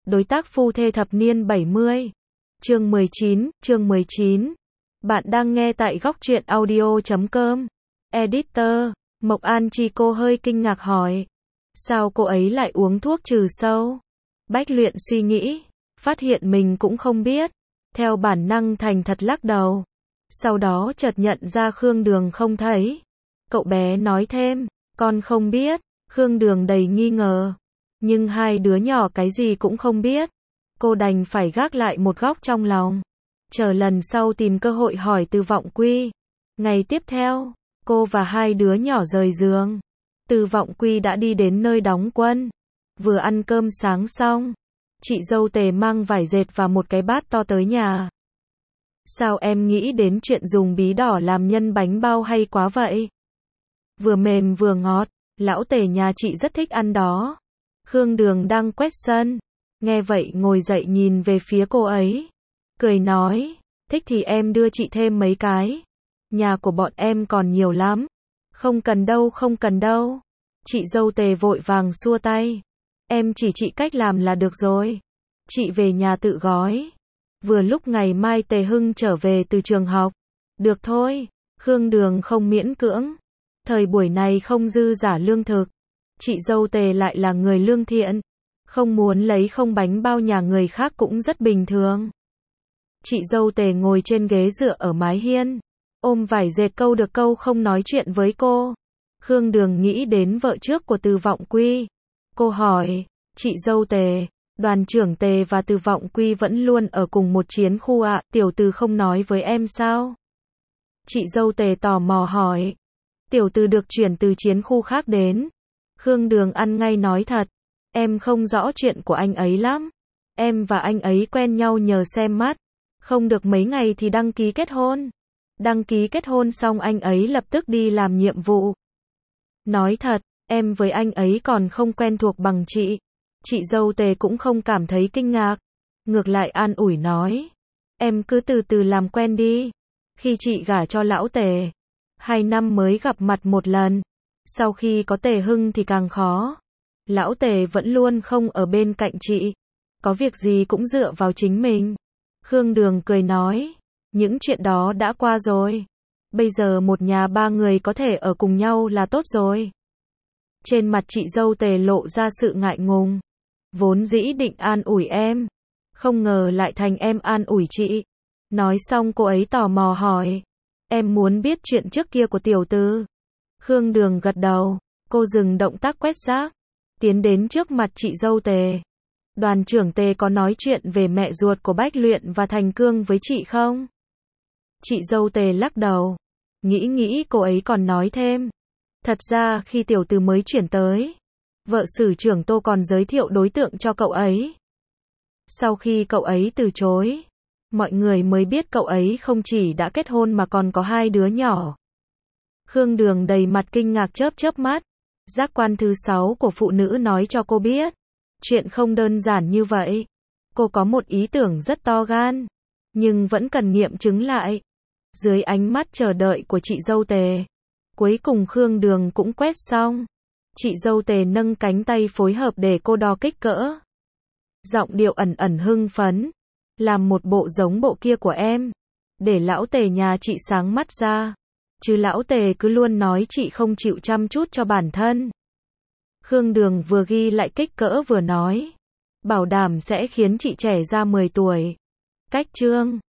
Đối tác phu thê thập niên 70. Chương 19. Bạn đang nghe tại góc truyện audio.com. Editor, Mộc An Chi cô hơi kinh ngạc hỏi. Sao cô ấy lại uống thuốc trừ sâu? Bách Luyện suy nghĩ, phát hiện mình cũng không biết. Theo bản năng thành thật lắc đầu. Sau đó chợt nhận ra Khương Đường không thấy. Cậu bé nói thêm, con không biết. Khương Đường đầy nghi ngờ. Nhưng hai đứa nhỏ cái gì cũng không biết. Cô đành phải gác lại một góc trong lòng. Chờ lần sau tìm cơ hội hỏi Từ Vọng Quy. Ngày tiếp theo, cô và hai đứa nhỏ rời giường. Từ Vọng Quy đã đi đến nơi đóng quân. Vừa ăn cơm sáng xong, chị dâu Tề mang vải dệt và một cái bát to tới nhà. Sao em nghĩ đến chuyện dùng bí đỏ làm nhân bánh bao hay quá vậy? Vừa mềm vừa ngọt, lão Tề nhà chị rất thích ăn đó. Khương Đường đang quét sân. Nghe vậy ngồi dậy nhìn về phía cô ấy. Cười nói, thích thì em đưa chị thêm mấy cái. Nhà của bọn em còn nhiều lắm. Không cần đâu. Chị dâu Tề vội vàng xua tay. Em chỉ chị cách làm là được rồi. Chị về nhà tự gói. Vừa lúc ngày mai Tề Hưng trở về từ trường học. Được thôi, Khương Đường không miễn cưỡng. Thời buổi này không dư giả lương thực. Chị dâu Tề lại là người lương thiện. Không muốn lấy không bánh bao nhà người khác cũng rất bình thường. Chị dâu Tề ngồi trên ghế dựa ở mái hiên. Ôm vải dệt câu được câu không nói chuyện với cô. Khương Đường nghĩ đến vợ trước của Từ Vọng Quy. Cô hỏi, chị dâu Tề, đoàn trưởng Tề và Từ Vọng Quy vẫn luôn ở cùng một chiến khu ạ, tiểu Từ không nói với em sao? Chị dâu Tề tò mò hỏi. Tiểu Từ được chuyển từ chiến khu khác đến. Khương Đường ăn ngay nói thật. Em không rõ chuyện của anh ấy lắm. Em và anh ấy quen nhau nhờ xem mắt. Không được mấy ngày thì đăng ký kết hôn. Đăng ký kết hôn xong anh ấy lập tức đi làm nhiệm vụ. Nói thật, em với anh ấy còn không quen thuộc bằng chị. Chị dâu Tề cũng không cảm thấy kinh ngạc. Ngược lại an ủi nói. Em cứ từ từ làm quen đi. Khi chị gả cho lão Tề, 2 năm mới gặp mặt một lần. Sau khi có Tề Hưng thì càng khó. Lão Tề vẫn luôn không ở bên cạnh chị. Có việc gì cũng dựa vào chính mình. Khương Đường cười nói. Những chuyện đó đã qua rồi. Bây giờ một nhà 3 người có thể ở cùng nhau là tốt rồi. Trên mặt chị dâu Tề lộ ra sự ngại ngùng. Vốn dĩ định an ủi em. Không ngờ lại thành em an ủi chị. Nói xong cô ấy tò mò hỏi. Em muốn biết chuyện trước kia của tiểu Từ. Khương Đường gật đầu. Cô dừng động tác quét rác. Tiến đến trước mặt chị dâu Tề. Đoàn trưởng Tề có nói chuyện về mẹ ruột của Bách Luyện và Thành Cương với chị không? Chị dâu Tề lắc đầu. Nghĩ cô ấy còn nói thêm. Thật ra khi tiểu Từ mới chuyển tới, vợ sử trưởng Tô còn giới thiệu đối tượng cho cậu ấy. Sau khi cậu ấy từ chối, mọi người mới biết cậu ấy không chỉ đã kết hôn mà còn có 2 đứa nhỏ. Khương Đường đầy mặt kinh ngạc chớp mắt. Giác quan thứ 6 của phụ nữ nói cho cô biết. Chuyện không đơn giản như vậy. Cô có một ý tưởng rất to gan. Nhưng vẫn cần nghiệm chứng lại. Dưới ánh mắt chờ đợi của chị dâu Tề. Cuối cùng Khương Đường cũng quét xong. Chị dâu Tề nâng cánh tay phối hợp để cô đo kích cỡ. Giọng điệu ẩn hưng phấn. Làm một bộ giống bộ kia của em. Để lão Tề nhà chị sáng mắt ra. Chứ lão Tề cứ luôn nói chị không chịu chăm chút cho bản thân. Khương Đường vừa ghi lại kích cỡ vừa nói. Bảo đảm sẽ khiến chị trẻ ra 10 tuổi. Cách chương